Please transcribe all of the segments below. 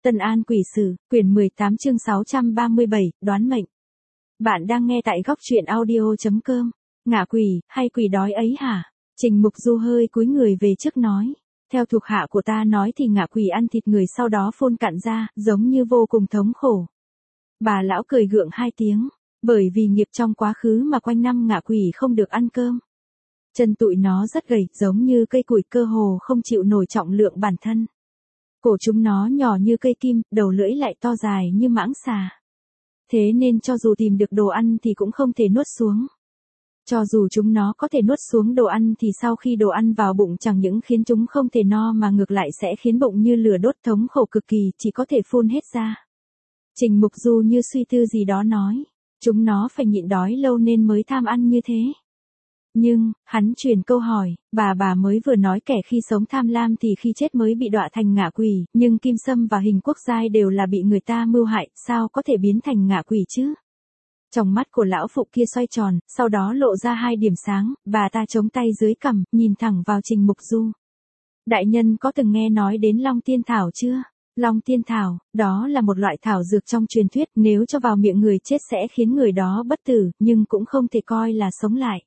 Tân An Quỷ Sử, quyển 18 chương 637, đoán mệnh. Bạn đang nghe tại góc truyện audio.com. Ngạ quỷ, hay quỷ đói ấy hả? Trình Mục Du hơi cúi người về trước nói. Theo thuộc hạ của ta nói thì ngạ quỷ ăn thịt người sau đó phun cặn ra, giống như vô cùng thống khổ. Bà lão cười gượng hai tiếng, bởi vì nghiệp trong quá khứ mà quanh năm ngạ quỷ không được ăn cơm. Chân tụi nó rất gầy, giống như cây củi, cơ hồ không chịu nổi trọng lượng bản thân. Cổ chúng nó nhỏ như cây kim, đầu lưỡi lại to dài như mãng xà. Thế nên cho dù tìm được đồ ăn thì cũng không thể nuốt xuống. Cho dù chúng nó có thể nuốt xuống đồ ăn thì sau khi đồ ăn vào bụng chẳng những khiến chúng không thể no mà ngược lại sẽ khiến bụng như lửa đốt, thống khổ cực kỳ, chỉ có thể phun hết ra. Trình Mục Du như suy tư gì đó nói, chúng nó phải nhịn đói lâu nên mới tham ăn như thế. Nhưng, hắn chuyển câu hỏi, bà mới vừa nói kẻ khi sống tham lam thì khi chết mới bị đọa thành ngạ quỷ, nhưng Kim Sâm và Hình Quốc Giai đều là bị người ta mưu hại, sao có thể biến thành ngạ quỷ chứ? Trong mắt của lão phụ kia xoay tròn, sau đó lộ ra hai điểm sáng, bà ta chống tay dưới cằm, nhìn thẳng vào Trình Mục Du. Đại nhân có từng nghe nói đến Long Tiên Thảo chưa? Long Tiên Thảo, đó là một loại thảo dược trong truyền thuyết, nếu cho vào miệng người chết sẽ khiến người đó bất tử, nhưng cũng không thể coi là sống lại.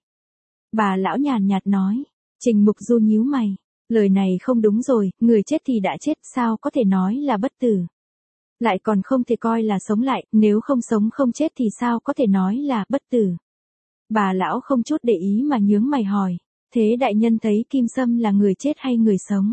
Bà lão nhàn nhạt nói. Trình Mục Du nhíu mày. Lời này không đúng rồi, người chết thì đã chết, sao có thể nói là bất tử? Lại còn không thể coi là sống lại, nếu không sống không chết thì sao có thể nói là bất tử? Bà lão không chút để ý mà nhướng mày hỏi. Thế đại nhân thấy Kim Sâm là người chết hay người sống?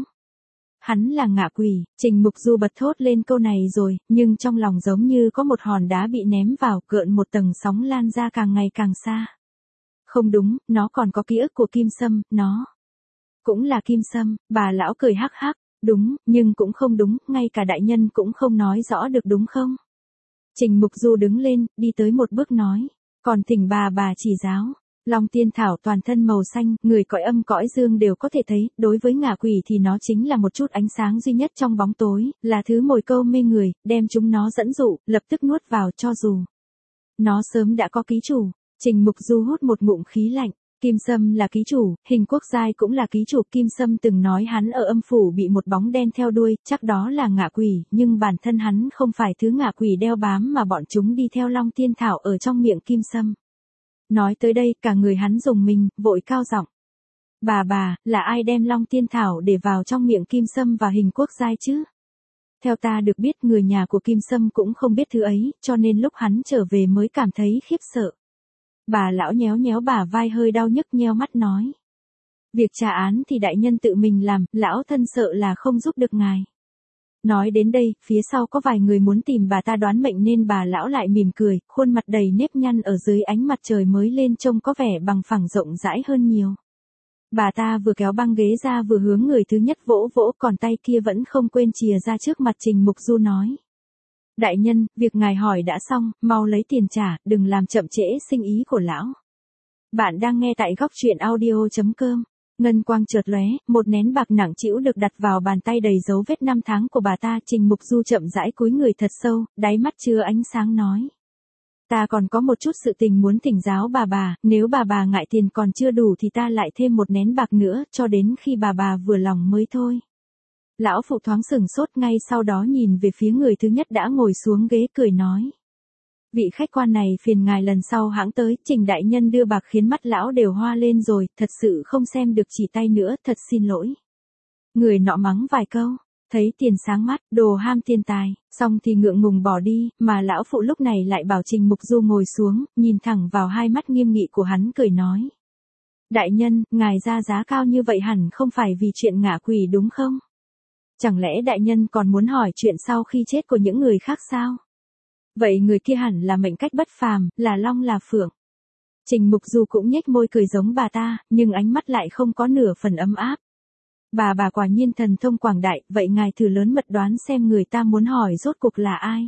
Hắn là ngạ quỷ. Trình Mục Du bật thốt lên câu này rồi, nhưng trong lòng giống như có một hòn đá bị ném vào, gợn một tầng sóng lan ra càng ngày càng xa. Không đúng, nó còn có ký ức của Kim Sâm, nó cũng là Kim Sâm. Bà lão cười hắc hắc, đúng, nhưng cũng không đúng, ngay cả đại nhân cũng không nói rõ được đúng không? Trình Mục Du đứng lên, đi tới một bước nói, còn thỉnh bà chỉ giáo. Long Tiên Thảo toàn thân màu xanh, người cõi âm cõi dương đều có thể thấy, đối với ngạ quỷ thì nó chính là một chút ánh sáng duy nhất trong bóng tối, là thứ mồi câu mê người, đem chúng nó dẫn dụ, lập tức nuốt vào cho dù nó sớm đã có ký chủ. Trình Mục Du hút một ngụm khí lạnh. Kim Sâm là ký chủ, Hình Quốc Giai cũng là ký chủ. Kim Sâm từng nói hắn ở âm phủ bị một bóng đen theo đuôi, chắc đó là ngạ quỷ, nhưng bản thân hắn không phải thứ ngạ quỷ đeo bám mà bọn chúng đi theo Long Tiên Thảo ở trong miệng Kim Sâm. Nói tới đây, cả người hắn rùng mình, vội cao giọng. Bà, là ai đem Long Tiên Thảo để vào trong miệng Kim Sâm và Hình Quốc Giai chứ? Theo ta được biết người nhà của Kim Sâm cũng không biết thứ ấy, cho nên lúc hắn trở về mới cảm thấy khiếp sợ. Bà lão nhéo nhéo bả vai hơi đau nhức nheo mắt nói. Việc trả án thì đại nhân tự mình làm, lão thân sợ là không giúp được ngài. Nói đến đây, phía sau có vài người muốn tìm bà ta đoán mệnh nên bà lão lại mỉm cười, khuôn mặt đầy nếp nhăn ở dưới ánh mặt trời mới lên trông có vẻ bằng phẳng rộng rãi hơn nhiều. Bà ta vừa kéo băng ghế ra vừa hướng người thứ nhất vỗ vỗ, còn tay kia vẫn không quên chìa ra trước mặt Trình Mục Du nói. Đại nhân, việc ngài hỏi đã xong, mau lấy tiền trả, đừng làm chậm trễ sinh ý của lão. Bạn đang nghe tại góc truyện audio.com. Ngân quang chợt lóe, một nén bạc nặng trĩu được đặt vào bàn tay đầy dấu vết năm tháng của bà ta. Trình Mục Du chậm rãi cúi người thật sâu, đáy mắt chứa ánh sáng nói. Ta còn có một chút sự tình muốn thỉnh giáo bà, nếu bà ngại tiền còn chưa đủ thì ta lại thêm một nén bạc nữa, cho đến khi bà vừa lòng mới thôi. Lão phụ thoáng sửng sốt, ngay sau đó nhìn về phía người thứ nhất đã ngồi xuống ghế cười nói. Vị khách quan này phiền ngài lần sau hãng tới. Trình đại nhân đưa bạc khiến mắt lão đều hoa lên rồi, thật sự không xem được chỉ tay nữa, thật xin lỗi. Người nọ mắng vài câu, thấy tiền sáng mắt, đồ ham tiền tài, xong thì ngượng ngùng bỏ đi, mà lão phụ lúc này lại bảo Trình Mục Du ngồi xuống, nhìn thẳng vào hai mắt nghiêm nghị của hắn cười nói. Đại nhân, ngài ra giá cao như vậy hẳn không phải vì chuyện ngạ quỷ đúng không? Chẳng lẽ đại nhân còn muốn hỏi chuyện sau khi chết của những người khác sao? Vậy người kia hẳn là mệnh cách bất phàm, là long là phượng. Trình Mục Du cũng nhếch môi cười giống bà ta, nhưng ánh mắt lại không có nửa phần ấm áp. Bà quả nhiên thần thông quảng đại, vậy ngài thử lớn mật đoán xem người ta muốn hỏi rốt cuộc là ai?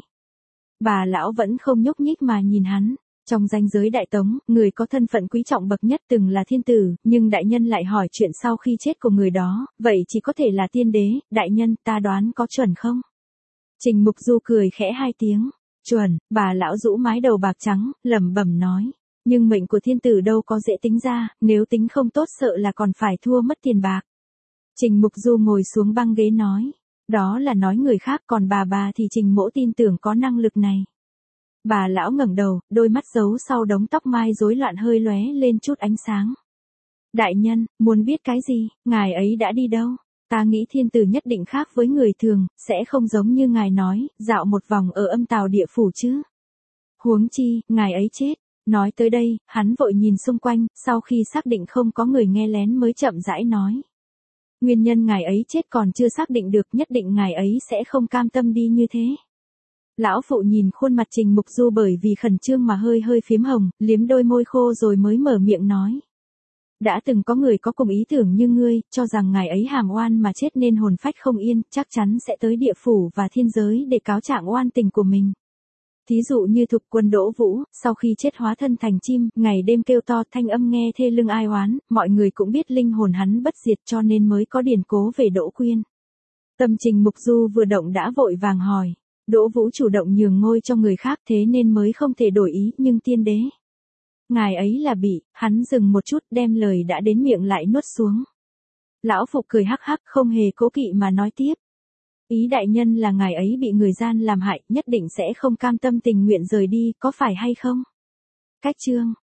Bà lão vẫn không nhúc nhích mà nhìn hắn. Trong danh giới Đại Tống, người có thân phận quý trọng bậc nhất từng là thiên tử, nhưng đại nhân lại hỏi chuyện sau khi chết của người đó, vậy chỉ có thể là tiên đế. Đại nhân, ta đoán có chuẩn không? Trình Mục Du cười khẽ hai tiếng. Chuẩn. Bà lão rũ mái đầu bạc trắng, lẩm bẩm nói. Nhưng mệnh của thiên tử đâu có dễ tính ra, nếu tính không tốt sợ là còn phải thua mất tiền bạc. Trình Mục Du ngồi xuống băng ghế nói. Đó là nói người khác, còn bà thì Trình Mỗ tin tưởng có năng lực này. Bà lão ngẩng đầu, đôi mắt giấu sau đống tóc mai rối loạn hơi lóe lên chút ánh sáng. Đại nhân, muốn biết cái gì, ngài ấy đã đi đâu? Ta nghĩ thiên tử nhất định khác với người thường, sẽ không giống như ngài nói, dạo một vòng ở âm tào địa phủ chứ. Huống chi, ngài ấy chết. Nói tới đây, hắn vội nhìn xung quanh, sau khi xác định không có người nghe lén mới chậm rãi nói. Nguyên nhân ngài ấy chết còn chưa xác định được, nhất định ngài ấy sẽ không cam tâm đi như thế. Lão phụ nhìn khuôn mặt Trình Mục Du bởi vì khẩn trương mà hơi hơi phím hồng, liếm đôi môi khô rồi mới mở miệng nói. Đã từng có người có cùng ý tưởng như ngươi, cho rằng ngài ấy hàm oan mà chết nên hồn phách không yên, chắc chắn sẽ tới địa phủ và thiên giới để cáo trạng oan tình của mình. Thí dụ như Thục Quân Đỗ Vũ, sau khi chết hóa thân thành chim, ngày đêm kêu to, thanh âm nghe thê lưng ai oán, mọi người cũng biết linh hồn hắn bất diệt cho nên mới có điển cố về Đỗ Quyên. Tâm Trình Mục Du vừa động đã vội vàng hỏi. Đỗ Vũ chủ động nhường ngôi cho người khác thế nên mới không thể đổi ý, nhưng tiên đế. Ngài ấy là bị, hắn dừng một chút đem lời đã đến miệng lại nuốt xuống. Lão Phục cười hắc hắc không hề cố kỵ mà nói tiếp. Ý đại nhân là ngài ấy bị người gian làm hại, nhất định sẽ không cam tâm tình nguyện rời đi, có phải hay không? Cách chương